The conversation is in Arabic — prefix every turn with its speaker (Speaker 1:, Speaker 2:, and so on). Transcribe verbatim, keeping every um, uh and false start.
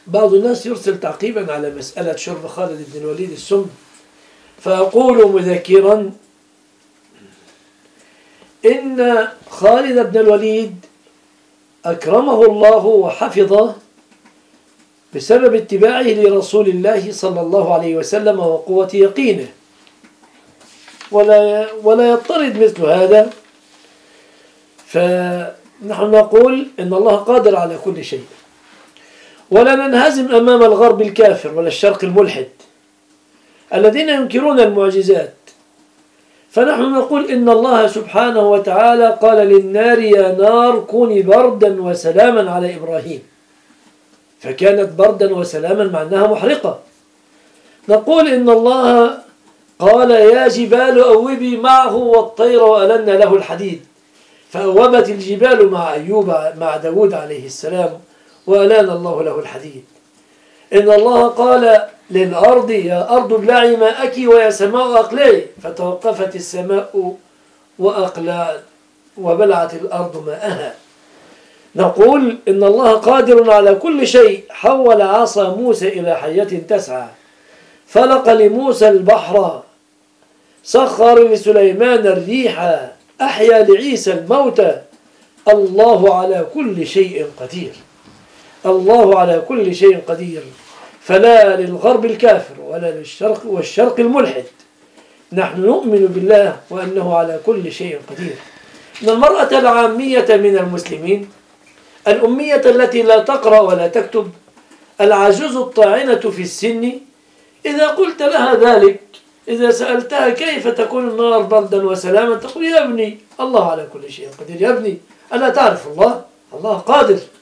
Speaker 1: بعض الناس يرسل تعقيبا على مسألة شرب خالد بن الوليد السم، فأقول مذكرا إن خالد بن الوليد أكرمه الله وحفظه بسبب اتباعه لرسول الله صلى الله عليه وسلم وقوة يقينه، ولا ولا يضطرد مثل هذا. فنحن نقول إن الله قادر على كل شيء، ولا ننهزم أمام الغرب الكافر ولا الشرق الملحد الذين ينكرون المعجزات. فنحن نقول إن الله سبحانه وتعالى قال للنار يا نار كوني بردا وسلاما على إبراهيم، فكانت بردا وسلاما معناها محرقة. نقول إن الله قال يا جبال أوبي معه والطير وألنا له الحديد، فأوبت الجبال مع أيوب مع داود عليه السلام وألان الله له الحديد. إن الله قال للأرض يا أرض ابلعي ماءك ويا سماء أقلعي، فتوقفت السماء وأقلعت وبلعت الأرض ماءها. نقول إن الله قادر على كل شيء. حول عصا موسى إلى حية تسعى، فلق لموسى البحر، سخر لسليمان الريح، أحيا لعيسى الموتى. الله على كل شيء قدير، الله على كل شيء قدير. فلا للغرب الكافر ولا للشرق والشرق الملحد، نحن نؤمن بالله وأنه على كل شيء قدير. إن المرأة العامية من المسلمين، الأمية التي لا تقرأ ولا تكتب، العجوز الطاعنة في السن، إذا قلت لها ذلك، إذا سألتها كيف تكون النار بردا وسلاما، تقول يا ابني الله على كل شيء قدير. يا ابني ألا تعرف الله؟ الله قادر.